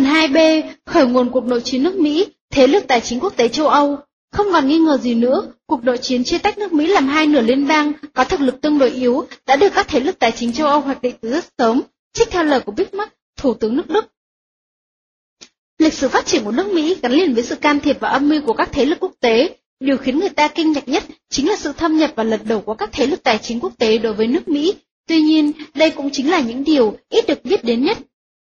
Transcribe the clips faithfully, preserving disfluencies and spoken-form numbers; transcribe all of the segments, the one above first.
Phần hai B. Khởi nguồn cuộc nội chiến nước Mỹ, thế lực tài chính quốc tế châu Âu. Không còn nghi ngờ gì nữa, cuộc nội chiến chia tách nước Mỹ làm hai nửa liên bang có thực lực tương đối yếu đã được các thế lực tài chính châu Âu hoạch định từ rất sớm, trích theo lời của Bismarck, Thủ tướng nước Đức. Lịch sử phát triển của nước Mỹ gắn liền với sự can thiệp và âm mưu của các thế lực quốc tế. Điều khiến người ta kinh ngạc nhất chính là sự thâm nhập và lật đổ của các thế lực tài chính quốc tế đối với nước Mỹ. Tuy nhiên, đây cũng chính là những điều ít được biết đến nhất.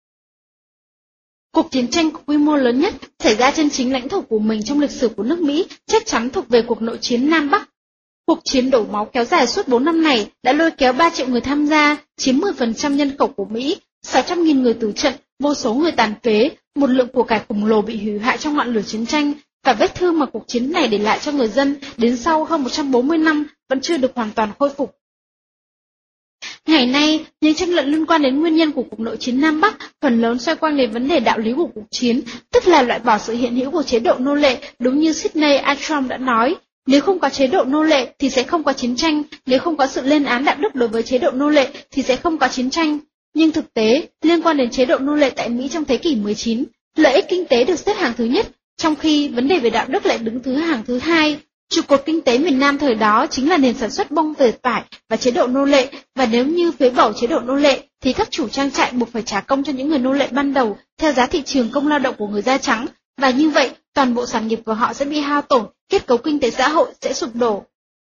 Cuộc chiến tranh có quy mô lớn nhất xảy ra trên chính lãnh thổ của mình trong lịch sử của nước Mỹ chắc chắn thuộc về cuộc nội chiến Nam Bắc. Cuộc chiến đổ máu kéo dài suốt bốn năm này đã lôi kéo ba triệu người tham gia, chiếm mười phần trăm nhân khẩu của Mỹ, sáu trăm nghìn người tử trận, vô số người tàn phế, một lượng của cải khổng lồ bị hủy hoại trong ngọn lửa chiến tranh, và vết thương mà cuộc chiến này để lại cho người dân đến sau hơn một trăm bốn mươi năm vẫn chưa được hoàn toàn khôi phục. Ngày nay, những tranh luận liên quan đến nguyên nhân của cuộc nội chiến Nam Bắc phần lớn xoay quanh đến vấn đề đạo lý của cuộc chiến, tức là loại bỏ sự hiện hữu của chế độ nô lệ, đúng như Sidney Armstrong đã nói. Nếu không có chế độ nô lệ thì sẽ không có chiến tranh, nếu không có sự lên án đạo đức đối với chế độ nô lệ thì sẽ không có chiến tranh. Nhưng thực tế, liên quan đến chế độ nô lệ tại Mỹ trong thế kỷ mười chín, lợi ích kinh tế được xếp hàng thứ nhất, trong khi vấn đề về đạo đức lại đứng thứ hàng thứ hai. Trụ cột kinh tế miền Nam thời đó chính là nền sản xuất bông dệt vải và chế độ nô lệ, và nếu như phế bỏ chế độ nô lệ thì các chủ trang trại buộc phải trả công cho những người nô lệ ban đầu theo giá thị trường công lao động của người da trắng, và như vậy toàn bộ sản nghiệp của họ sẽ bị hao tổn, kết cấu kinh tế xã hội sẽ sụp đổ.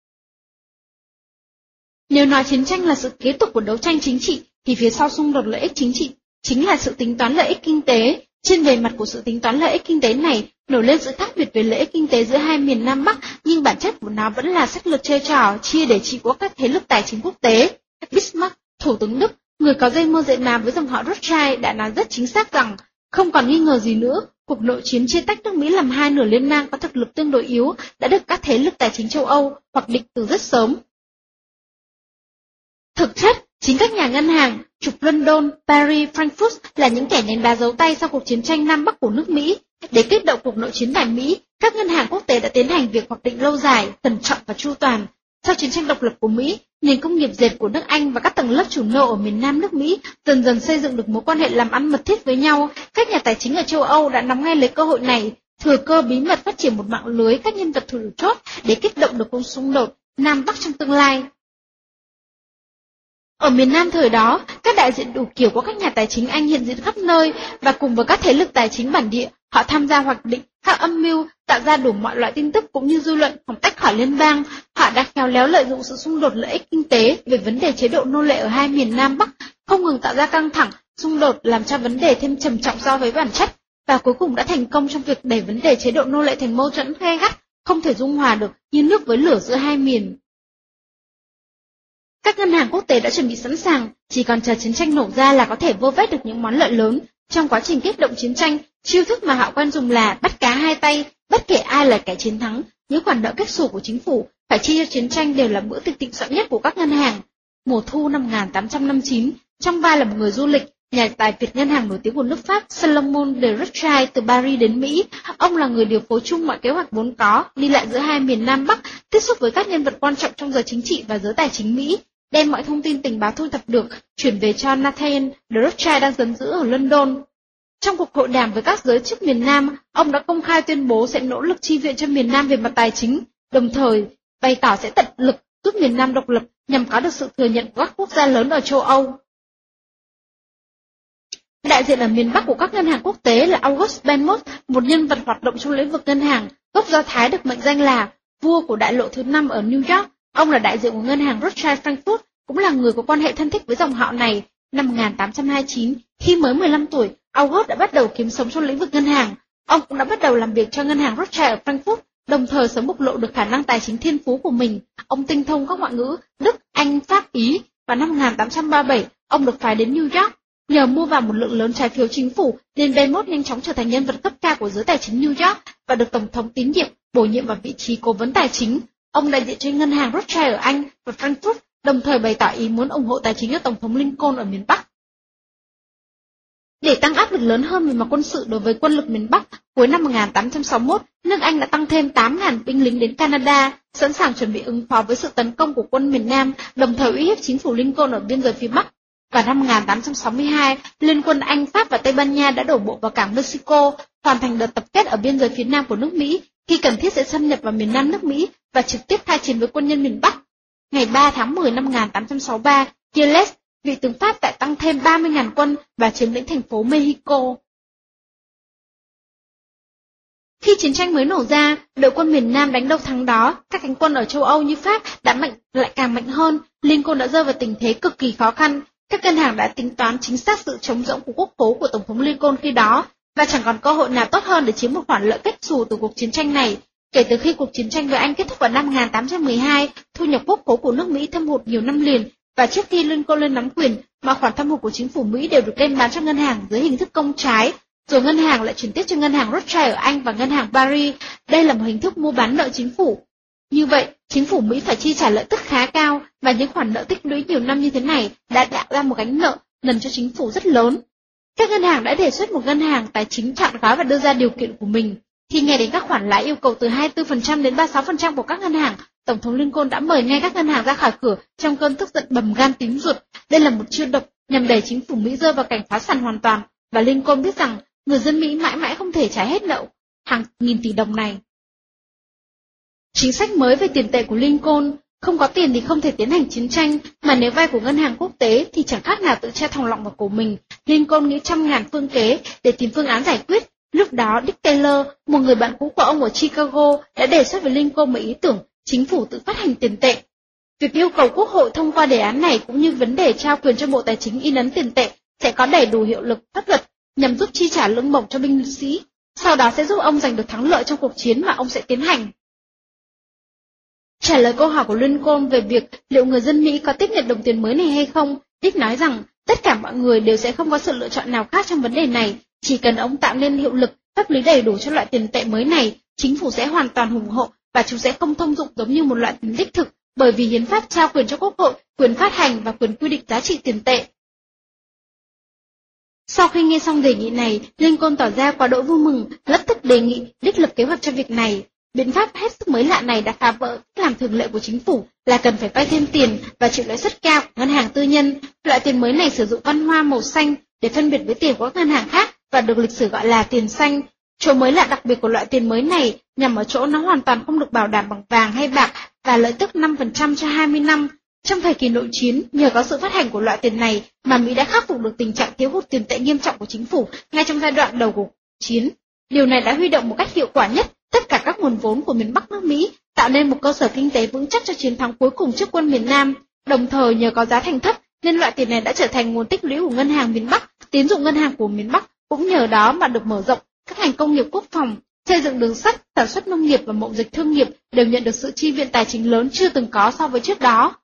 Nếu nói chiến tranh là sự kế tục của đấu tranh chính trị thì phía sau xung đột lợi ích chính trị chính là sự tính toán lợi ích kinh tế. Trên bề mặt của sự tính toán lợi ích kinh tế này nổi lên sự khác biệt về lợi ích kinh tế giữa hai miền Nam Bắc, nhưng bản chất của nó vẫn là sách lược chơi trò chia để trị quốc các thế lực tài chính quốc tế. Bismarck, Thủ tướng Đức, người có dây mơ dễ má với dòng họ Rothschild đã nói rất chính xác rằng không còn nghi ngờ gì nữa, cuộc nội chiến chia tách nước Mỹ làm hai nửa liên bang có thực lực tương đối yếu đã được các thế lực tài chính châu Âu hoạch định từ rất sớm. Thực chất, chính các nhà ngân hàng, trục London, Paris, Frankfurt là những kẻ ném đá giấu tay sau cuộc chiến tranh Nam Bắc của nước Mỹ. Để kích động cuộc nội chiến tại Mỹ, các ngân hàng quốc tế đã tiến hành việc hoạch định lâu dài, cẩn trọng và chu toàn. Sau chiến tranh độc lập của Mỹ, nền công nghiệp dệt của nước Anh và các tầng lớp chủ nô ở miền Nam nước Mỹ dần dần xây dựng được mối quan hệ làm ăn mật thiết với nhau. Các nhà tài chính ở châu Âu đã nắm ngay lấy cơ hội này, thừa cơ bí mật phát triển một mạng lưới các nhân vật thủ chốt để kích động được cuộc xung đột Nam Bắc trong tương lai. Ở miền Nam thời đó, các đại diện đủ kiểu của các nhà tài chính Anh hiện diện khắp nơi, và cùng với các thế lực tài chính bản địa, họ tham gia hoạch định các âm mưu, tạo ra đủ mọi loại tin tức cũng như dư luận hòng tách khỏi liên bang. Họ đã khéo léo lợi dụng sự xung đột lợi ích kinh tế về vấn đề chế độ nô lệ ở hai miền Nam Bắc, không ngừng tạo ra căng thẳng, xung đột làm cho vấn đề thêm trầm trọng so với bản chất, và cuối cùng đã thành công trong việc đẩy vấn đề chế độ nô lệ thành mâu thuẫn gay gắt, không thể dung hòa được như nước với lửa giữa hai miền. Các ngân hàng quốc tế đã chuẩn bị sẵn sàng, chỉ còn chờ chiến tranh nổ ra là có thể vơ vét được những món lợi lớn. Trong quá trình kích động chiến tranh, chiêu thức mà họ quen dùng là bắt cá hai tay, bất kể ai là kẻ chiến thắng, những khoản nợ kết xù của chính phủ phải chi cho chiến tranh đều là bữa tiệc thịnh soạn nhất của các ngân hàng. Mùa thu năm một nghìn tám trăm năm mươi chín, trong vai là một người du lịch, nhà tài phiệt ngân hàng nổi tiếng của nước Pháp Salomon de Rothschild từ Paris đến Mỹ, ông là người điều phối chung mọi kế hoạch vốn có, đi lại giữa hai miền Nam Bắc, tiếp xúc với các nhân vật quan trọng trong giới chính trị và giới tài chính Mỹ, đem mọi thông tin tình báo thu thập được chuyển về cho Nathaniel de Rothschild đang giam giữ ở London. Trong cuộc hội đàm với các giới chức miền Nam, ông đã công khai tuyên bố sẽ nỗ lực chi viện cho miền Nam về mặt tài chính, đồng thời bày tỏ sẽ tận lực giúp miền Nam độc lập nhằm có được sự thừa nhận của các quốc gia lớn ở châu Âu. Đại diện ở miền Bắc của các ngân hàng quốc tế là August Benmos, một nhân vật hoạt động trong lĩnh vực ngân hàng, gốc Do Thái được mệnh danh là vua của đại lộ thứ năm ở New York. Ông là đại diện của ngân hàng Rothschild Frankfurt, cũng là người có quan hệ thân thích với dòng họ này. Năm một nghìn tám trăm hai mươi chín, khi mới mười lăm tuổi, August đã bắt đầu kiếm sống trong lĩnh vực ngân hàng. Ông cũng đã bắt đầu làm việc cho ngân hàng Rothschild ở Frankfurt, đồng thời sớm bộc lộ được khả năng tài chính thiên phú của mình. Ông tinh thông các ngoại ngữ Đức, Anh, Pháp, Ý, và năm một nghìn tám trăm ba mươi bảy, ông được phái đến New York. Nhờ mua vào một lượng lớn trái phiếu chính phủ, nên Benmos nhanh chóng trở thành nhân vật cấp cao của giới tài chính New York và được Tổng thống tín nhiệm bổ nhiệm vào vị trí cố vấn tài chính. Ông đại diện cho ngân hàng Rothschild ở Anh và Frankfurt, đồng thời bày tỏ ý muốn ủng hộ tài chính cho Tổng thống Lincoln ở miền Bắc. Để tăng áp lực lớn hơn về mặt quân sự đối với quân lực miền Bắc, cuối năm một nghìn tám trăm sáu mươi mốt, nước Anh đã tăng thêm tám nghìn binh lính đến Canada, sẵn sàng chuẩn bị ứng phó với sự tấn công của quân miền Nam, đồng thời uy hiếp chính phủ Lincoln ở biên giới phía Bắc. Vào năm một nghìn tám trăm sáu mươi hai, Liên quân Anh, Pháp và Tây Ban Nha đã đổ bộ vào cảng Mexico, hoàn thành đợt tập kết ở biên giới phía nam của nước Mỹ, khi cần thiết sẽ xâm nhập vào miền nam nước Mỹ và trực tiếp khai chiến với quân nhân miền Bắc. Ngày ba tháng mười năm một nghìn tám trăm sáu mươi ba, Giles, vị tướng Pháp lại tăng thêm ba mươi nghìn quân và chiếm lĩnh thành phố Mexico. Khi chiến tranh mới nổ ra, đội quân miền Nam đánh đâu thắng đó, các cánh quân ở châu Âu như Pháp đã mạnh lại càng mạnh hơn, Lincoln đã rơi vào tình thế cực kỳ khó khăn. Các ngân hàng đã tính toán chính xác sự trống rỗng của quốc khố của Tổng thống Lincoln khi đó, và chẳng còn cơ hội nào tốt hơn để chiếm một khoản lợi kết xù từ cuộc chiến tranh này. Kể từ khi cuộc chiến tranh với Anh kết thúc vào năm một nghìn tám trăm mười hai, thu nhập quốc khố của nước Mỹ thâm hụt nhiều năm liền, và trước khi Lincoln lên nắm quyền, mọi khoản thâm hụt của chính phủ Mỹ đều được đem bán cho ngân hàng dưới hình thức công trái, rồi ngân hàng lại chuyển tiếp cho ngân hàng Rothschild ở Anh và ngân hàng Paris. Đây là một hình thức mua bán nợ chính phủ. Như vậy, chính phủ Mỹ phải chi trả lợi tức khá cao, và những khoản nợ tích lũy nhiều năm như thế này đã tạo ra một gánh nợ nần cho chính phủ rất lớn. Các ngân hàng đã đề xuất một ngân hàng tài chính chọn gói và đưa ra điều kiện của mình. Khi nghe đến các khoản lãi yêu cầu từ hai mươi tư phần trăm đến ba mươi sáu phần trăm của các ngân hàng, Tổng thống Lincoln đã mời ngay các ngân hàng ra khỏi cửa trong cơn tức giận bầm gan tím ruột. Đây là một chiêu độc nhằm đẩy chính phủ Mỹ rơi vào cảnh phá sản hoàn toàn, và Lincoln biết rằng người dân Mỹ mãi mãi không thể trả hết nợ hàng nghìn tỷ đồng này. Chính sách mới về tiền tệ của Lincoln: không có tiền thì không thể tiến hành chiến tranh, mà nếu vay của ngân hàng quốc tế thì chẳng khác nào tự treo thòng lọng vào cổ mình. Lincoln nghĩ trăm ngàn phương kế để tìm phương án giải quyết. Lúc đó, Dick Taylor, một người bạn cũ của ông ở Chicago, đã đề xuất với Lincoln một ý tưởng chính phủ tự phát hành tiền tệ. Việc yêu cầu Quốc hội thông qua đề án này cũng như vấn đề trao quyền cho Bộ Tài chính in ấn tiền tệ sẽ có đầy đủ hiệu lực pháp luật nhằm giúp chi trả lương bổng cho binh sĩ, sau đó sẽ giúp ông giành được thắng lợi trong cuộc chiến mà ông sẽ tiến hành. Trả lời câu hỏi của Lincoln về việc liệu người dân Mỹ có tiếp nhận đồng tiền mới này hay không, Dick nói rằng tất cả mọi người đều sẽ không có sự lựa chọn nào khác trong vấn đề này, chỉ cần ông tạo nên hiệu lực pháp lý đầy đủ cho loại tiền tệ mới này, chính phủ sẽ hoàn toàn ủng hộ và chúng sẽ không thông dụng giống như một loại tiền đích thực, bởi vì hiến pháp trao quyền cho Quốc hội quyền phát hành và quyền quy định giá trị tiền tệ. Sau khi nghe xong đề nghị này, Lincoln tỏ ra quá đỗi vui mừng, lập tức đề nghị Dick lập kế hoạch cho việc này. Biện pháp hết sức mới lạ này đã phá vỡ cách làm thường lệ của chính phủ là cần phải vay thêm tiền và chịu lãi suất cao của ngân hàng tư nhân. Loại tiền mới này sử dụng văn hoa màu xanh để phân biệt với tiền của các ngân hàng khác và được lịch sử gọi là tiền xanh. Chỗ mới lạ đặc biệt của loại tiền mới này nhằm ở chỗ nó hoàn toàn không được bảo đảm bằng vàng hay bạc và lợi tức năm phần trăm cho hai mươi năm. Trong thời kỳ nội chiến, nhờ có sự phát hành của loại tiền này mà Mỹ đã khắc phục được tình trạng thiếu hụt tiền tệ nghiêm trọng của chính phủ ngay trong giai đoạn đầu của chiến. Điều này đã huy động một cách hiệu quả nhất tất cả các nguồn vốn của miền Bắc nước Mỹ, tạo nên một cơ sở kinh tế vững chắc cho chiến thắng cuối cùng trước quân miền Nam. Đồng thời nhờ có giá thành thấp nên loại tiền này đã trở thành nguồn tích lũy của ngân hàng miền Bắc. Tín dụng ngân hàng của miền Bắc cũng nhờ đó mà được mở rộng. Các ngành công nghiệp quốc phòng, xây dựng đường sắt, sản xuất nông nghiệp và mậu dịch thương nghiệp đều nhận được sự chi viện tài chính lớn chưa từng có so với trước đó.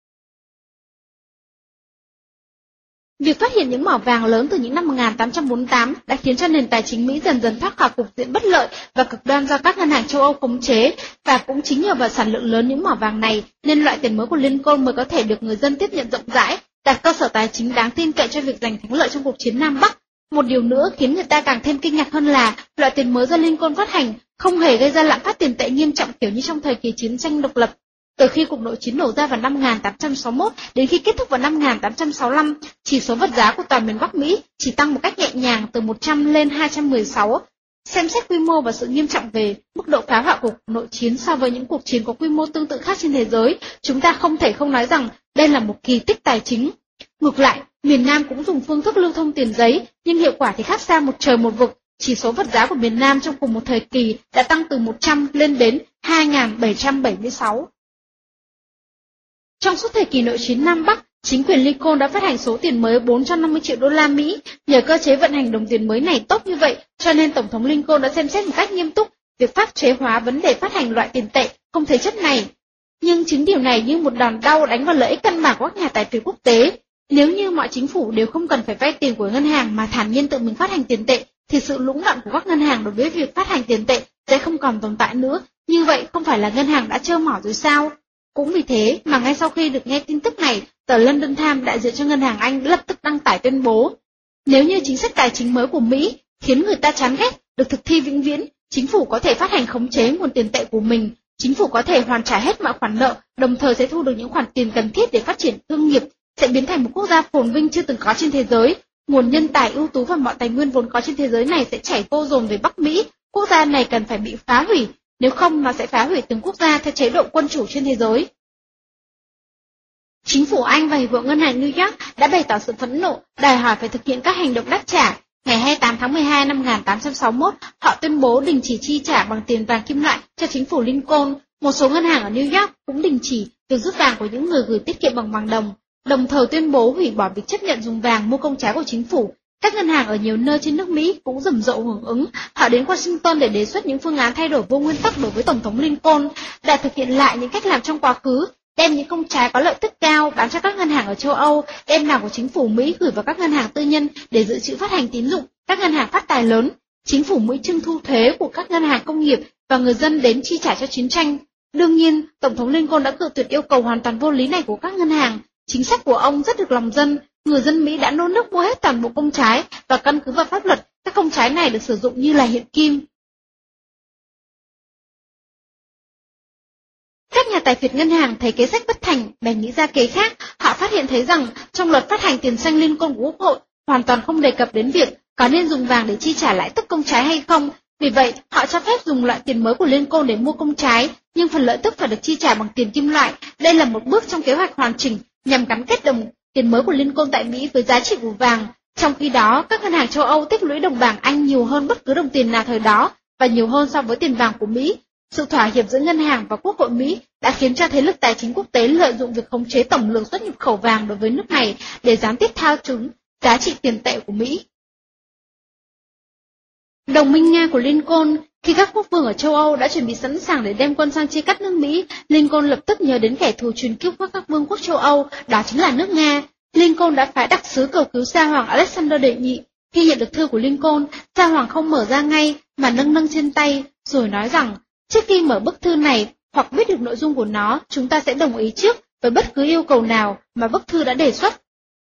Việc phát hiện những mỏ vàng lớn từ những năm một nghìn tám trăm bốn mươi tám đã khiến cho nền tài chính Mỹ dần dần thoát khỏi cục diện bất lợi và cực đoan do các ngân hàng châu Âu khống chế, và cũng chính nhờ vào sản lượng lớn những mỏ vàng này nên loại tiền mới của Lincoln mới có thể được người dân tiếp nhận rộng rãi, đặt cơ sở tài chính đáng tin cậy cho việc giành thắng lợi trong cuộc chiến Nam Bắc. Một điều nữa khiến người ta càng thêm kinh ngạc hơn là loại tiền mới do Lincoln phát hành không hề gây ra lạm phát tiền tệ nghiêm trọng kiểu như trong thời kỳ chiến tranh độc lập. Từ khi cuộc nội chiến nổ ra vào năm một nghìn tám trăm sáu mươi mốt đến khi kết thúc vào năm một nghìn tám trăm sáu mươi lăm, chỉ số vật giá của toàn miền Bắc Mỹ chỉ tăng một cách nhẹ nhàng từ một trăm lên hai trăm mười sáu. Xem xét quy mô và sự nghiêm trọng về mức độ phá hoại của nội chiến so với những cuộc chiến có quy mô tương tự khác trên thế giới, chúng ta không thể không nói rằng đây là một kỳ tích tài chính. Ngược lại, miền Nam cũng dùng phương thức lưu thông tiền giấy, nhưng hiệu quả thì khác xa một trời một vực. Chỉ số vật giá của miền Nam trong cùng một thời kỳ đã tăng từ một trăm lên đến hai nghìn bảy trăm bảy mươi sáu. Trong suốt thời kỳ nội chiến Nam Bắc, chính quyền Lincoln đã phát hành số tiền mới bốn trăm năm mươi triệu đô la Mỹ. Nhờ cơ chế vận hành đồng tiền mới này tốt như vậy, cho nên Tổng thống Lincoln đã xem xét một cách nghiêm túc việc pháp chế hóa vấn đề phát hành loại tiền tệ không thế chấp này. Nhưng chính điều này như một đòn đau đánh vào lợi ích căn bản của các nhà tài phiệt quốc tế. Nếu như mọi chính phủ đều không cần phải vay tiền của ngân hàng mà thản nhiên tự mình phát hành tiền tệ, thì sự lũng đoạn của các ngân hàng đối với việc phát hành tiền tệ sẽ không còn tồn tại nữa. Như vậy không phải là ngân hàng đã trơ mỏ rồi sao? Cũng vì thế mà ngay sau khi được nghe tin tức này, tờ London Times đại diện cho ngân hàng Anh lập tức đăng tải tuyên bố: nếu như chính sách tài chính mới của Mỹ khiến người ta chán ghét được thực thi vĩnh viễn, chính phủ có thể phát hành khống chế nguồn tiền tệ của mình, chính phủ có thể hoàn trả hết mọi khoản nợ, đồng thời sẽ thu được những khoản tiền cần thiết để phát triển thương nghiệp, sẽ biến thành một quốc gia phồn vinh chưa từng có trên thế giới. Nguồn nhân tài ưu tú và mọi tài nguyên vốn có trên thế giới này sẽ chảy vô dồn về Bắc Mỹ. Quốc gia này cần phải bị phá hủy, nếu không nó sẽ phá hủy từng quốc gia theo chế độ quân chủ trên thế giới. Chính phủ Anh và Hiệp hội Ngân hàng New York đã bày tỏ sự phẫn nộ, đòi hỏi phải thực hiện các hành động đáp trả. Ngày hai mươi tám tháng mười hai năm một nghìn tám trăm sáu mươi mốt, họ tuyên bố đình chỉ chi trả bằng tiền vàng kim loại cho chính phủ Lincoln. Một số ngân hàng ở New York cũng đình chỉ việc rút vàng của những người gửi tiết kiệm bằng vàng đồng, đồng thời tuyên bố hủy bỏ việc chấp nhận dùng vàng mua công trái của chính phủ. Các ngân hàng ở nhiều nơi trên nước Mỹ cũng rầm rộ hưởng ứng, họ đến Washington để đề xuất những phương án thay đổi vô nguyên tắc đối với Tổng thống Lincoln, để thực hiện lại những cách làm trong quá khứ, đem những công trái có lợi tức cao bán cho các ngân hàng ở châu Âu, đem vàng của chính phủ Mỹ gửi vào các ngân hàng tư nhân để dự trữ phát hành tín dụng, các ngân hàng phát tài lớn. Chính phủ Mỹ trưng thu thuế của các ngân hàng công nghiệp và người dân đến chi trả cho chiến tranh. Đương nhiên, Tổng thống Lincoln đã cự tuyệt yêu cầu hoàn toàn vô lý này của các ngân hàng. Chính sách của ông rất được lòng dân, người dân Mỹ đã nôn nức mua hết toàn bộ công trái và căn cứ vào pháp luật, các công trái này được sử dụng như là hiện kim. Các nhà tài phiệt ngân hàng thấy kế sách bất thành, bèn nghĩ ra kế khác. Họ phát hiện thấy rằng trong luật phát hành tiền xanh Lincoln của Quốc hội hoàn toàn không đề cập đến việc có nên dùng vàng để chi trả lãi tức công trái hay không. Vì vậy, họ cho phép dùng loại tiền mới của Lincoln để mua công trái, nhưng phần lợi tức phải được chi trả bằng tiền kim loại. Đây là một bước trong kế hoạch hoàn chỉnh nhằm gắn kết đồng tiền mới của Lincoln tại Mỹ với giá trị của vàng. Trong khi đó, các ngân hàng châu Âu tích lũy đồng bảng Anh nhiều hơn bất cứ đồng tiền nào thời đó và nhiều hơn so với tiền vàng của Mỹ. Sự thỏa hiệp giữa ngân hàng và Quốc hội Mỹ đã khiến cho thế lực tài chính quốc tế lợi dụng việc khống chế tổng lượng xuất nhập khẩu vàng đối với nước này để gián tiếp thao túng giá trị tiền tệ của Mỹ. Đồng minh Nga của Lincoln. Khi các quốc vương ở châu Âu đã chuẩn bị sẵn sàng để đem quân sang chia cắt nước Mỹ, Lincoln lập tức nhớ đến kẻ thù truyền kiếp của các vương quốc châu Âu, đó chính là nước Nga. Lincoln đã phái đặc sứ cầu cứu Sa hoàng Alexander đệ nhị. Khi nhận được thư của Lincoln, Sa hoàng không mở ra ngay mà nâng nâng trên tay, rồi nói rằng trước khi mở bức thư này hoặc biết được nội dung của nó, chúng ta sẽ đồng ý trước với bất cứ yêu cầu nào mà bức thư đã đề xuất.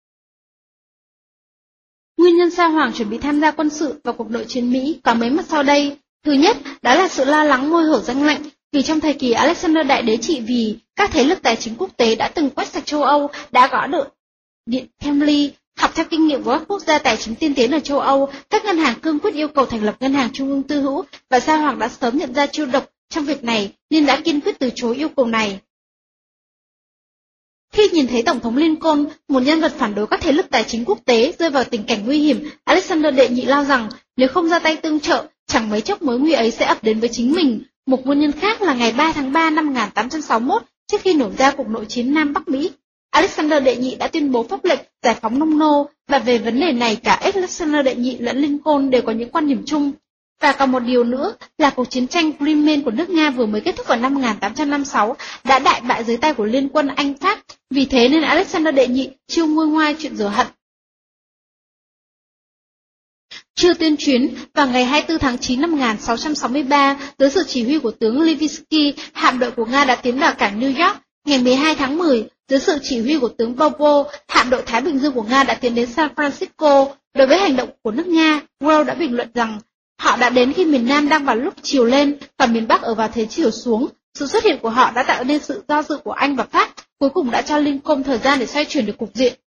Nguyên nhân Sa hoàng chuẩn bị tham gia quân sự vào cuộc nội chiến Mỹ có mấy mặt sau đây. Thứ nhất, đó là sự lo lắng ngôi hổ danh lệnh, vì trong thời kỳ Alexander Đại Đế trị vì, các thế lực tài chính quốc tế đã từng quét sạch châu Âu, đã gõ được Điện Kremlin. Học theo kinh nghiệm của các quốc gia tài chính tiên tiến ở châu Âu, các ngân hàng cương quyết yêu cầu thành lập ngân hàng trung ương tư hữu, và Sa hoàng đã sớm nhận ra chiêu độc trong việc này nên đã kiên quyết từ chối yêu cầu này. Khi nhìn thấy Tổng thống Lincoln, một nhân vật phản đối các thế lực tài chính quốc tế, rơi vào tình cảnh nguy hiểm, Alexander đệ nhị lo rằng nếu không ra tay tương trợ, chẳng mấy chốc mối nguy ấy sẽ ập đến với chính mình. Một nguyên nhân khác là ngày ba tháng ba năm một nghìn tám trăm sáu mươi mốt, trước khi nổ ra cuộc nội chiến Nam Bắc Mỹ, Alexander đệ nhị đã tuyên bố pháp lệnh giải phóng nông nô, và về vấn đề này cả Alexander đệ nhị lẫn Lincoln đều có những quan điểm chung. Và còn một điều nữa là cuộc chiến tranh Crimean của nước Nga vừa mới kết thúc vào năm một nghìn tám trăm năm mươi sáu đã đại bại dưới tay của Liên quân Anh-Pháp, vì thế nên Alexander đệ nhị chiêu nguôi ngoai chuyện rửa hận. Chưa tuyên chuyến, vào ngày hai mươi tư tháng chín năm một nghìn sáu trăm sáu mươi ba, dưới sự chỉ huy của tướng Levitsky, hạm đội của Nga đã tiến vào cảng New York. Ngày mười hai tháng mười, dưới sự chỉ huy của tướng Bobo, hạm đội Thái Bình Dương của Nga đã tiến đến San Francisco. Đối với hành động của nước Nga, World đã bình luận rằng họ đã đến khi miền Nam đang vào lúc chiều lên và miền Bắc ở vào thế chiều xuống. Sự xuất hiện của họ đã tạo nên sự do dự của Anh và Pháp, cuối cùng đã cho Lincoln thời gian để xoay chuyển được cục diện.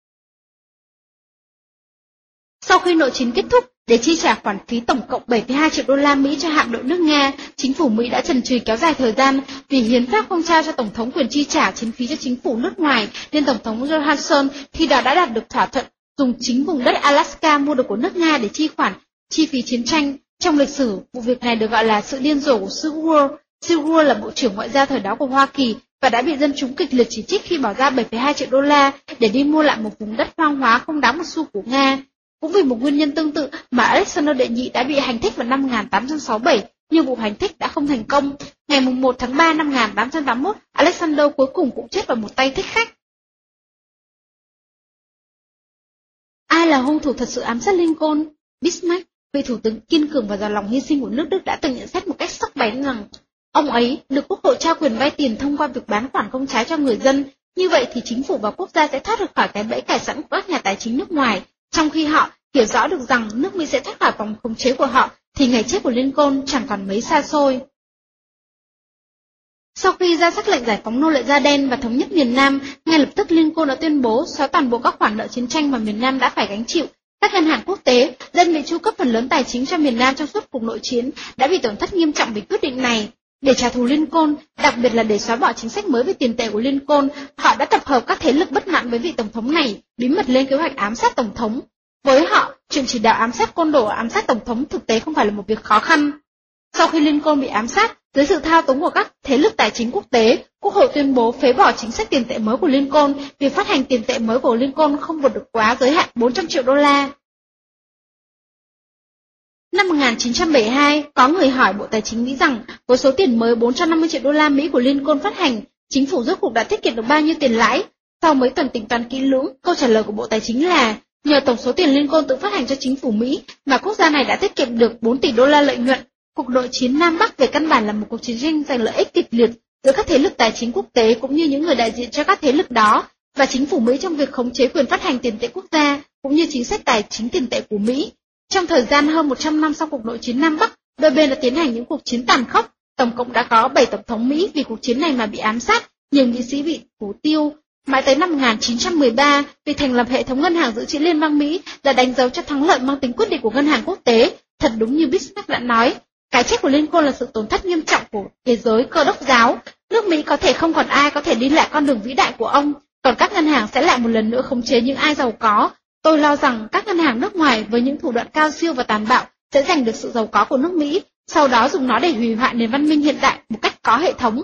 Sau khi nội chiến kết thúc, để chi trả khoản phí tổng cộng bảy mươi hai triệu đô la Mỹ cho hạm đội nước Nga, chính phủ Mỹ đã chần chừ kéo dài thời gian vì hiến pháp không trao cho tổng thống quyền chi trả chiến phí cho chính phủ nước ngoài, nên tổng thống Johnson khi đó đã đạt được thỏa thuận dùng chính vùng đất Alaska mua được của nước Nga để chi khoản chi phí chiến tranh. Trong lịch sử, vụ việc này được gọi là sự điên rồ của Seward. Seward là bộ trưởng ngoại giao thời đó của Hoa Kỳ và đã bị dân chúng kịch liệt chỉ trích khi bỏ ra bảy phẩy hai triệu đô la để đi mua lại một vùng đất hoang hóa không đáng một xu của Nga. Cũng vì một nguyên nhân tương tự mà Alexander đệ nhị đã bị hành thích vào năm một nghìn tám trăm sáu mươi bảy, nhưng vụ hành thích đã không thành công. Ngày mùng một tháng ba năm một nghìn tám trăm tám mươi mốt, Alexander cuối cùng cũng chết vào một tay thích khách. Ai là hung thủ thật sự ám sát Lincoln? Bismarck, vị thủ tướng kiên cường và giàu lòng hy sinh của nước Đức, đã từng nhận xét một cách sắc bén rằng ông ấy được quốc hội trao quyền vay tiền thông qua việc bán khoản công trái cho người dân. Như vậy thì chính phủ và quốc gia sẽ thoát được khỏi cái bẫy cài sẵn của các nhà tài chính nước ngoài. Trong khi họ hiểu rõ được rằng nước Mỹ sẽ thoát khỏi vòng khống chế của họ, thì ngày chết của Lincoln chẳng còn mấy xa xôi. Sau khi ra sắc lệnh giải phóng nô lệ da đen và thống nhất miền Nam, ngay lập tức Liên Côn đã tuyên bố xóa toàn bộ các khoản nợ chiến tranh mà miền Nam đã phải gánh chịu. Các ngân hàng quốc tế, đơn vị chu cấp phần lớn tài chính cho miền Nam trong suốt cuộc nội chiến đã bị tổn thất nghiêm trọng vì quyết định này. Để trả thù Liên Côn, đặc biệt là để xóa bỏ chính sách mới về tiền tệ của Liên Côn, họ đã tập hợp các thế lực bất mãn với vị tổng thống này, bí mật lên kế hoạch ám sát tổng thống. Với họ, chuyện chỉ đạo ám sát côn đồ, ám sát tổng thống thực tế không phải là một việc khó khăn. Sau khi Liên Côn bị ám sát, dưới sự thao túng của các thế lực tài chính quốc tế, Quốc hội tuyên bố phế bỏ chính sách tiền tệ mới của Liên Côn, việc phát hành tiền tệ mới của Liên Côn không vượt được quá giới hạn bốn trăm triệu đô la. Năm một nghìn chín trăm bảy mươi hai, có người hỏi Bộ Tài chính Mỹ rằng, với số tiền mới bốn trăm năm mươi triệu đô la Mỹ của Liên Côn phát hành, chính phủ rốt cuộc đã tiết kiệm được bao nhiêu tiền lãi? Sau mấy tuần tính toán kỹ lưỡng, câu trả lời của Bộ Tài chính là, nhờ tổng số tiền Liên Côn tự phát hành cho chính phủ Mỹ, mà quốc gia này đã tiết kiệm được bốn tỷ đô la lợi nhuận. Cuộc nội chiến Nam Bắc về căn bản là một cuộc chiến tranh giành lợi ích kịch liệt giữa các thế lực tài chính quốc tế cũng như những người đại diện cho các thế lực đó, và chính phủ Mỹ trong việc khống chế quyền phát hành tiền tệ quốc gia, cũng như chính sách tài chính tiền tệ của Mỹ. Trong thời gian hơn một trăm năm sau cuộc nội chiến Nam Bắc, đôi bên đã tiến hành những cuộc chiến tàn khốc, tổng cộng đã có bảy tổng thống Mỹ vì cuộc chiến này mà bị ám sát, nhiều nghị sĩ bị thủ tiêu. Mãi tới năm một nghìn chín trăm mười ba, việc thành lập hệ thống ngân hàng dự trữ liên bang Mỹ đã đánh dấu cho thắng lợi mang tính quyết định của ngân hàng quốc tế. Thật đúng như Bismarck đã nói, cái chết của Liên Côn là sự tổn thất nghiêm trọng của thế giới Cơ đốc giáo. Nước Mỹ có thể không còn ai có thể đi lại con đường vĩ đại của ông, còn các ngân hàng sẽ lại một lần nữa khống chế những ai giàu có. Tôi lo rằng các ngân hàng nước ngoài với những thủ đoạn cao siêu và tàn bạo sẽ giành được sự giàu có của nước Mỹ, sau đó dùng nó để hủy hoại nền văn minh hiện đại một cách có hệ thống.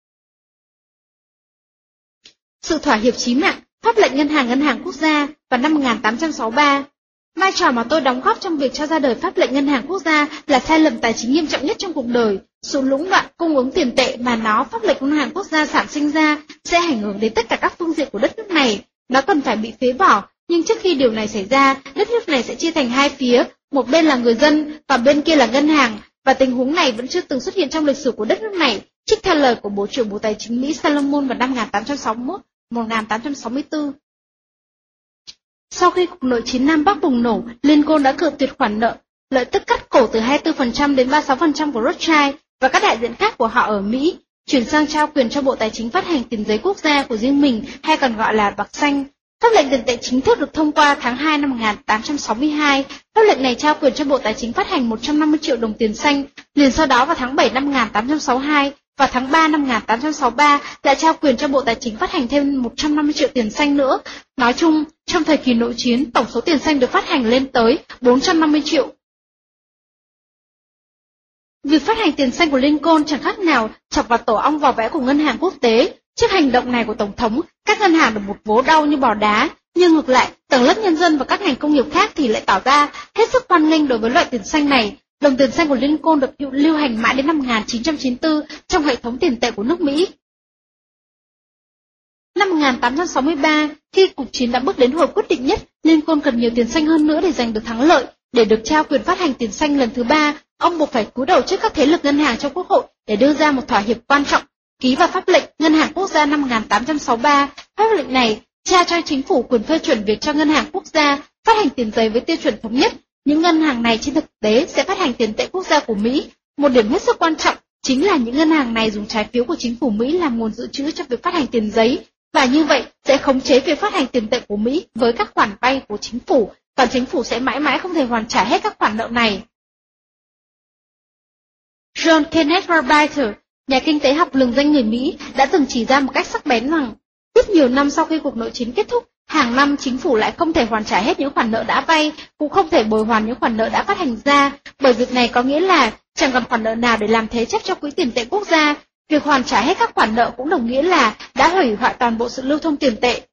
Sự thỏa hiệp chí mạng, pháp lệnh ngân hàng ngân hàng quốc gia vào năm một nghìn tám trăm sáu mươi ba. Vai trò mà tôi đóng góp trong việc cho ra đời pháp lệnh ngân hàng quốc gia là sai lầm tài chính nghiêm trọng nhất trong cuộc đời. Sự lũng đoạn cung ứng tiền tệ mà nó pháp lệnh ngân hàng quốc gia sản sinh ra sẽ ảnh hưởng đến tất cả các phương diện của đất nước này. Nó cần phải bị phế bỏ, nhưng trước khi điều này xảy ra, đất nước này sẽ chia thành hai phía, một bên là người dân và bên kia là ngân hàng, và tình huống này vẫn chưa từng xuất hiện trong lịch sử của đất nước này, trích theo lời của Bộ trưởng Bộ Tài chính Mỹ Salomon vào năm một nghìn tám trăm sáu mươi mốt đến một nghìn tám trăm sáu mươi tư. Sau khi cuộc nội chiến Nam Bắc bùng nổ, Liên Côn đã cự tuyệt khoản nợ, lợi tức cắt cổ từ hai mươi tư phần trăm đến ba mươi sáu phần trăm của Rothschild và các đại diện khác của họ ở Mỹ, chuyển sang trao quyền cho Bộ Tài chính phát hành tiền giấy quốc gia của riêng mình, hay còn gọi là bạc xanh. Pháp lệnh tiền tệ chính thức được thông qua tháng hai năm một nghìn tám trăm sáu mươi hai. Pháp lệnh này trao quyền cho Bộ Tài chính phát hành một trăm năm mươi triệu đồng tiền xanh. Liền sau đó vào tháng bảy năm một nghìn tám trăm sáu mươi hai và tháng ba năm một nghìn tám trăm sáu mươi ba lại trao quyền cho Bộ Tài chính phát hành thêm một trăm năm mươi triệu tiền xanh nữa. Nói chung, trong thời kỳ nội chiến, tổng số tiền xanh được phát hành lên tới bốn trăm năm mươi triệu. Việc phát hành tiền xanh của Liên Côn chẳng khác nào chọc vào tổ ong vò vẽ của ngân hàng quốc tế. Trước hành động này của Tổng thống, các ngân hàng được một vố đau như bò đá, nhưng ngược lại, tầng lớp nhân dân và các ngành công nghiệp khác thì lại tỏ ra hết sức hoan nghênh đối với loại tiền xanh này. Đồng tiền xanh của Liên Côn được lưu hành mãi đến năm một nghìn chín trăm chín mươi tư trong hệ thống tiền tệ của nước Mỹ. Năm một nghìn tám trăm sáu mươi ba, khi cuộc chiến đã bước đến hồi quyết định nhất, Liên Côn cần nhiều tiền xanh hơn nữa để giành được thắng lợi. Để được trao quyền phát hành tiền xanh lần thứ ba, ông buộc phải cúi đầu trước các thế lực ngân hàng trong Quốc hội để đưa ra một thỏa hiệp quan trọng, ký vào pháp lệnh Ngân hàng Quốc gia năm một nghìn tám trăm sáu mươi ba. Pháp lệnh này trao cho chính phủ quyền phê chuẩn việc cho ngân hàng quốc gia phát hành tiền giấy với tiêu chuẩn thống nhất. Những ngân hàng này trên thực tế sẽ phát hành tiền tệ quốc gia của Mỹ. Một điểm hết sức quan trọng chính là những ngân hàng này dùng trái phiếu của chính phủ Mỹ làm nguồn dự trữ cho việc phát hành tiền giấy, và như vậy sẽ khống chế việc phát hành tiền tệ của Mỹ với các khoản vay của chính phủ, còn chính phủ sẽ mãi mãi không thể hoàn trả hết các khoản nợ này. John Kenneth Galbraith, nhà kinh tế học lừng danh người Mỹ, đã từng chỉ ra một cách sắc bén rằng, rất nhiều năm sau khi cuộc nội chiến kết thúc, hàng năm chính phủ lại không thể hoàn trả hết những khoản nợ đã vay, cũng không thể bồi hoàn những khoản nợ đã phát hành ra, bởi việc này có nghĩa là chẳng còn khoản nợ nào để làm thế chấp cho quỹ tiền tệ quốc gia. Việc hoàn trả hết các khoản nợ cũng đồng nghĩa là đã hủy hoại toàn bộ sự lưu thông tiền tệ.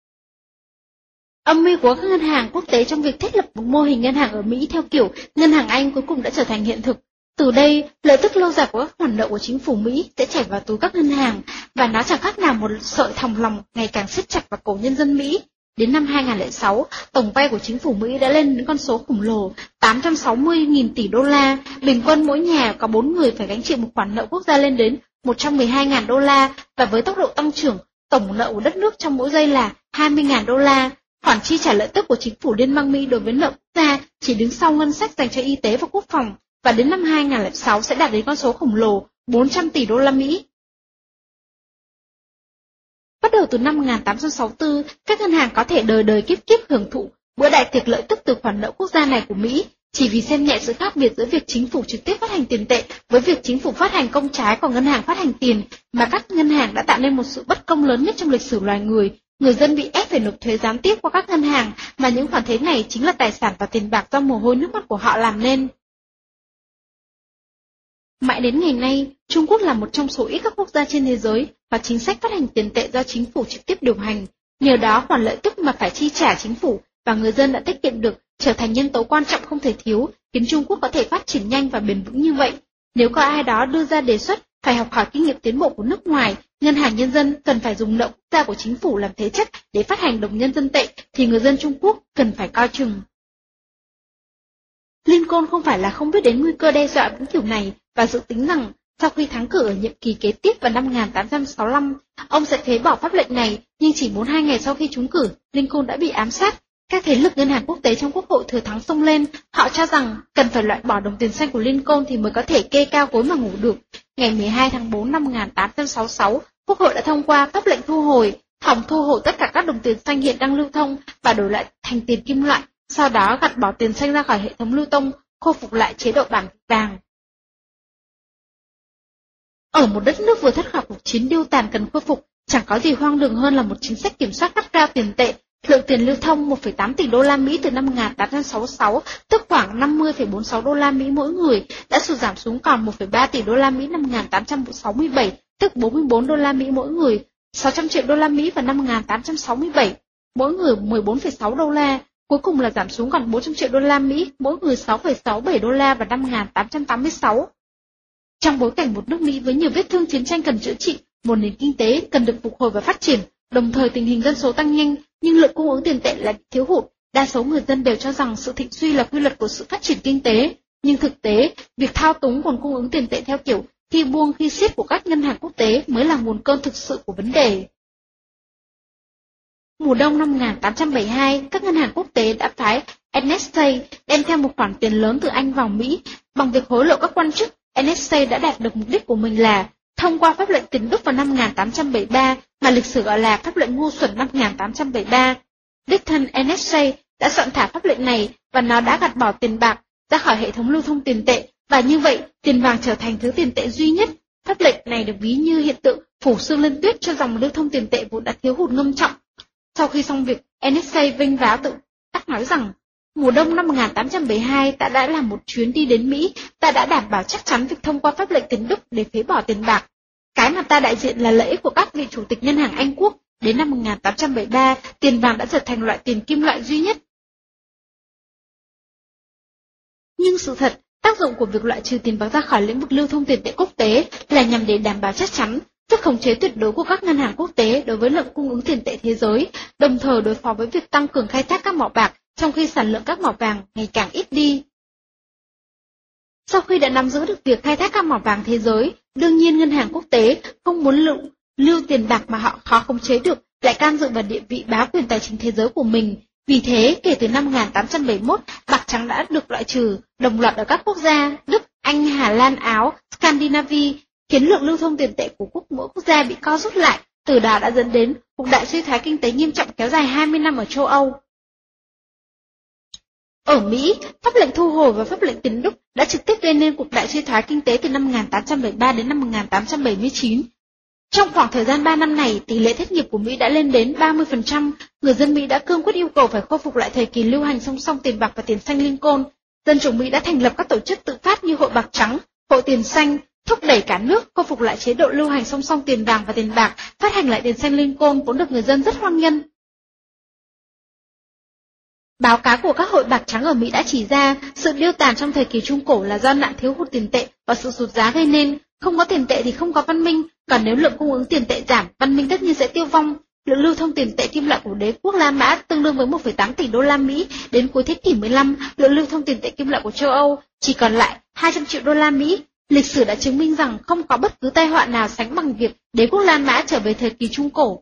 Âm mưu của các ngân hàng quốc tế trong việc thiết lập một mô hình ngân hàng ở Mỹ theo kiểu ngân hàng Anh cuối cùng đã trở thành hiện thực. Từ đây, lợi tức lâu dài của các khoản nợ của chính phủ Mỹ sẽ chảy vào túi các ngân hàng, và nó chẳng khác nào một sợi thòng lòng ngày càng siết chặt vào cổ nhân dân Mỹ. Đến năm hai nghìn không trăm lẻ sáu, tổng vay của chính phủ Mỹ đã lên đến con số khổng lồ tám trăm sáu mươi nghìn tỷ đô la, bình quân mỗi nhà có bốn người phải gánh chịu một khoản nợ quốc gia lên đến một trăm mười hai nghìn đô la, và với tốc độ tăng trưởng, tổng nợ của đất nước trong mỗi giây là hai mươi nghìn đô la. Khoản chi trả lợi tức của chính phủ Liên bang Mỹ đối với nợ quốc gia chỉ đứng sau ngân sách dành cho y tế và quốc phòng, và đến năm hai nghìn không trăm lẻ sáu sẽ đạt đến con số khổng lồ bốn trăm tỷ đô la Mỹ. Bắt đầu từ năm một nghìn tám trăm sáu mươi tư, các ngân hàng có thể đời đời kiếp kiếp hưởng thụ bữa đại tiệc lợi tức từ khoản nợ quốc gia này của Mỹ, chỉ vì xem nhẹ sự khác biệt giữa việc chính phủ trực tiếp phát hành tiền tệ với việc chính phủ phát hành công trái của ngân hàng phát hành tiền, mà các ngân hàng đã tạo nên một sự bất công lớn nhất trong lịch sử loài người. Người dân bị ép phải nộp thuế gián tiếp qua các ngân hàng, mà những khoản thuế này chính là tài sản và tiền bạc do mồ hôi nước mắt của họ làm nên. Mãi đến ngày nay, Trung Quốc là một trong số ít các quốc gia trên thế giới có chính sách phát hành tiền tệ do chính phủ trực tiếp điều hành. Nhờ đó, khoản lợi tức mà phải chi trả chính phủ và người dân đã tiết kiệm được trở thành nhân tố quan trọng không thể thiếu, khiến Trung Quốc có thể phát triển nhanh và bền vững như vậy. Nếu có ai đó đưa ra đề xuất phải học hỏi kinh nghiệm tiến bộ của nước ngoài, ngân hàng nhân dân cần phải dùng nợ quốc gia của chính phủ làm thế chấp để phát hành đồng nhân dân tệ, thì người dân Trung Quốc cần phải coi chừng. Lincoln không phải là không biết đến nguy cơ đe dọa vĩnh cửu này và dự tính rằng sau khi thắng cử ở nhiệm kỳ kế tiếp vào năm một nghìn tám trăm sáu mươi lăm, ông sẽ phế bỏ pháp lệnh này, nhưng chỉ bốn mươi hai ngày sau khi trúng cử, Lincoln đã bị ám sát. Các thế lực ngân hàng quốc tế trong quốc hội thừa thắng xông lên, họ cho rằng cần phải loại bỏ đồng tiền xanh của Lincoln thì mới có thể kê cao gối mà ngủ được. Ngày mười hai tháng tư năm một nghìn tám trăm sáu mươi sáu, Quốc hội đã thông qua pháp lệnh thu hồi, hòng thu hồi tất cả các đồng tiền xanh hiện đang lưu thông và đổi lại thành tiền kim loại, sau đó gạt bỏ tiền xanh ra khỏi hệ thống lưu thông, khôi phục lại chế độ bảng vàng. Ở một đất nước vừa thoát khỏi cuộc chiến điêu tàn cần khôi phục, chẳng có gì hoang đường hơn là một chính sách kiểm soát gắt gao tiền tệ. Lượng tiền lưu thông một phẩy tám tỷ đô la Mỹ từ năm một nghìn tám trăm sáu mươi sáu, tức khoảng năm mươi phẩy bốn mươi sáu đô la Mỹ mỗi người, đã sụt giảm xuống còn một phẩy ba tỷ đô la Mỹ năm một nghìn tám trăm sáu mươi bảy, tức bốn mươi bốn đô la Mỹ mỗi người, sáu trăm triệu đô la Mỹ vào năm một nghìn tám trăm sáu mươi bảy, mỗi người mười bốn phẩy sáu đô la, cuối cùng là giảm xuống còn bốn trăm triệu đô la Mỹ, mỗi người sáu phẩy sáu mươi bảy đô la vào năm một nghìn tám trăm tám mươi sáu. Trong bối cảnh một nước Mỹ với nhiều vết thương chiến tranh cần chữa trị, một nền kinh tế cần được phục hồi và phát triển, đồng thời tình hình dân số tăng nhanh, nhưng lượng cung ứng tiền tệ lại thiếu hụt. Đa số người dân đều cho rằng sự thịnh suy là quy luật của sự phát triển kinh tế, nhưng thực tế, việc thao túng nguồn cung ứng tiền tệ theo kiểu khi buông khi siết của các ngân hàng quốc tế mới là nguồn cơn thực sự của vấn đề. Mùa đông năm một nghìn tám trăm bảy mươi hai, các ngân hàng quốc tế đã phái en ét a đem theo một khoản tiền lớn từ Anh vào Mỹ. Bằng việc hối lộ các quan chức, en ét a đã đạt được mục đích của mình là thông qua pháp lệnh tiền Đức vào năm một nghìn tám trăm bảy mươi ba, mà lịch sử gọi là pháp lệnh ngu xuẩn năm một nghìn tám trăm bảy mươi ba. Đích thân en ét a đã soạn thảo pháp lệnh này và nó đã gạt bỏ tiền bạc ra khỏi hệ thống lưu thông tiền tệ, và như vậy tiền vàng trở thành thứ tiền tệ duy nhất. Pháp lệnh này được ví như hiện tượng phủ sương lên tuyết cho dòng lưu thông tiền tệ vốn đã thiếu hụt nghiêm trọng. Sau khi xong việc, en ét a vênh váo tự đắc nói rằng mùa đông năm một nghìn tám trăm bảy mươi hai ta đã làm một chuyến đi đến Mỹ, ta đã đảm bảo chắc chắn việc thông qua pháp lệnh tiền Đức để phế bỏ tiền bạc. Cái mà ta đại diện là lợi ích của các vị chủ tịch ngân hàng Anh quốc. Đến năm một nghìn tám trăm bảy mươi ba, tiền vàng đã trở thành loại tiền kim loại duy nhất. Nhưng sự thật, tác dụng của việc loại trừ tiền bạc ra khỏi lĩnh vực lưu thông tiền tệ quốc tế là nhằm để đảm bảo chắc chắn sức khống chế tuyệt đối của các ngân hàng quốc tế đối với lượng cung ứng tiền tệ thế giới, đồng thời đối phó với việc tăng cường khai thác các mỏ bạc, trong khi sản lượng các mỏ vàng ngày càng ít đi. Sau khi đã nắm giữ được việc khai thác các mỏ vàng thế giới, đương nhiên ngân hàng quốc tế không muốn lưu, lưu tiền bạc mà họ khó khống chế được, lại can dự vào địa vị bá quyền tài chính thế giới của mình. Vì thế, kể từ năm một nghìn tám trăm bảy mươi mốt, bạc trắng đã được loại trừ đồng loạt ở các quốc gia Đức, Anh, Hà Lan, Áo, Scandinavia, khiến lượng lưu thông tiền tệ của quốc mỗi quốc gia bị co rút lại, từ đó đã dẫn đến cuộc đại suy thoái kinh tế nghiêm trọng kéo dài hai mươi năm ở châu Âu. Ở Mỹ, pháp lệnh thu hồi và pháp lệnh tiền Đức đã trực tiếp gây nên cuộc đại suy thoái kinh tế từ năm một nghìn tám trăm bảy mươi ba đến năm một nghìn tám trăm bảy mươi chín. Trong khoảng thời gian ba năm này, tỷ lệ thất nghiệp của Mỹ đã lên đến ba mươi phần trăm, người dân Mỹ đã cương quyết yêu cầu phải khôi phục lại thời kỳ lưu hành song song tiền bạc và tiền xanh Lincoln. Dân chúng Mỹ đã thành lập các tổ chức tự phát như Hội Bạc Trắng, Hội Tiền Xanh, thúc đẩy cả nước khôi phục lại chế độ lưu hành song song tiền vàng và tiền bạc, phát hành lại tiền xanh Lincoln vốn được người dân rất hoan nghênh. Báo cáo của các hội bạc trắng ở Mỹ đã chỉ ra sự điêu tàn trong thời kỳ Trung Cổ là do nạn thiếu hụt tiền tệ và sự sụt giá gây nên. Không có tiền tệ thì không có văn minh, còn nếu lượng cung ứng tiền tệ giảm, văn minh tất nhiên sẽ tiêu vong. Lượng lưu thông tiền tệ kim loại của đế quốc La Mã tương đương với một phẩy tám tỷ đô la Mỹ. Đến cuối thế kỷ mười lăm, lượng lưu thông tiền tệ kim loại của châu Âu chỉ còn lại hai trăm triệu đô la Mỹ. Lịch sử đã chứng minh rằng không có bất cứ tai họa nào sánh bằng việc đế quốc La Mã trở về thời kỳ Trung Cổ.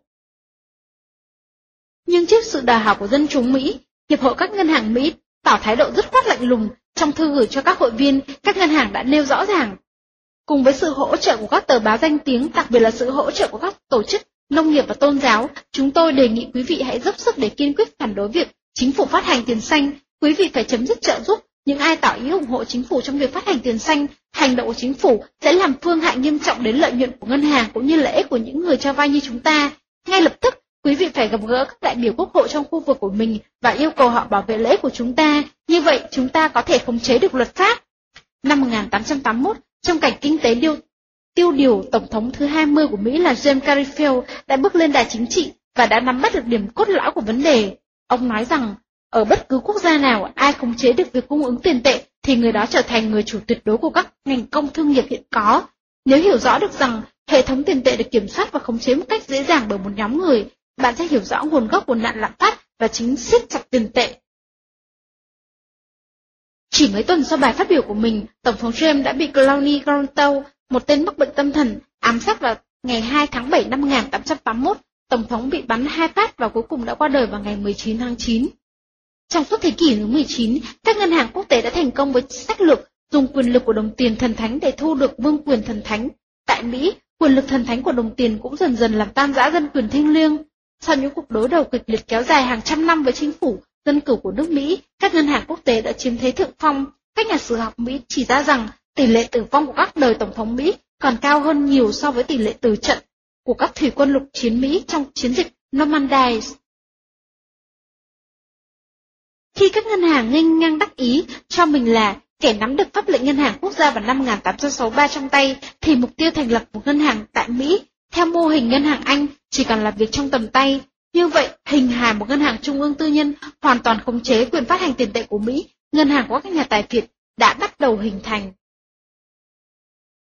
Nhưng trước sự đòi hỏi của dân chúng Mỹ, Hiệp hội các ngân hàng Mỹ tỏ thái độ dứt khoát lạnh lùng. Trong thư gửi cho các hội viên, các ngân hàng đã nêu rõ ràng, cùng với sự hỗ trợ của các tờ báo danh tiếng, đặc biệt là sự hỗ trợ của các tổ chức nông nghiệp và tôn giáo, chúng tôi đề nghị quý vị hãy dốc sức để kiên quyết phản đối việc chính phủ phát hành tiền xanh. Quý vị phải chấm dứt trợ giúp những ai tỏ ý ủng hộ chính phủ trong việc phát hành tiền xanh. Hành động của chính phủ sẽ làm phương hại nghiêm trọng đến lợi nhuận của ngân hàng cũng như lợi ích của những người cho vay như chúng ta. Ngay lập tức, quý vị phải gặp gỡ các đại biểu quốc hội trong khu vực của mình và yêu cầu họ bảo vệ lợi ích của chúng ta. Như vậy, chúng ta có thể khống chế được luật pháp. Năm một nghìn tám trăm tám mươi mốt, trong cảnh kinh tế điều, tiêu điều, Tổng thống thứ hai mươi của Mỹ là James Garfield đã bước lên đài chính trị và đã nắm bắt được điểm cốt lõi của vấn đề. Ông nói rằng, ở bất cứ quốc gia nào ai khống chế được việc cung ứng tiền tệ thì người đó trở thành người chủ tuyệt đối của các ngành công thương nghiệp hiện có. Nếu hiểu rõ được rằng hệ thống tiền tệ được kiểm soát và khống chế một cách dễ dàng bởi một nhóm người, bạn sẽ hiểu rõ nguồn gốc của nạn lạm phát và chính siết chặt tiền tệ. Chỉ mấy tuần sau bài phát biểu của mình, Tổng thống James đã bị Clooney Garonto, một tên mắc bệnh tâm thần, ám sát vào ngày hai tháng bảy năm một nghìn tám trăm tám mươi mốt. Tổng thống bị bắn hai phát và cuối cùng đã qua đời vào ngày mười chín tháng chín. Trong suốt thế kỷ thứ mười chín, các ngân hàng quốc tế đã thành công với sách lược dùng quyền lực của đồng tiền thần thánh để thu được vương quyền thần thánh. Tại Mỹ, quyền lực thần thánh của đồng tiền cũng dần dần làm tan rã dân quyền thiêng liêng. Sau những cuộc đối đầu kịch liệt kéo dài hàng trăm năm với chính phủ dân cử của nước Mỹ, các ngân hàng quốc tế đã chiếm thế thượng phong. Các nhà sử học Mỹ chỉ ra rằng tỷ lệ tử vong của các đời tổng thống Mỹ còn cao hơn nhiều so với tỷ lệ tử trận của các thủy quân lục chiến Mỹ trong chiến dịch Normandy. Khi các ngân hàng nghênh ngang đắc ý cho mình là kẻ nắm được pháp lệnh ngân hàng quốc gia vào năm một nghìn tám trăm sáu mươi ba trong tay, thì mục tiêu thành lập một ngân hàng tại Mỹ theo mô hình ngân hàng Anh chỉ còn là việc trong tầm tay. Như vậy, hình hài một ngân hàng trung ương tư nhân hoàn toàn khống chế quyền phát hành tiền tệ của Mỹ, ngân hàng của các nhà tài phiệt đã bắt đầu hình thành.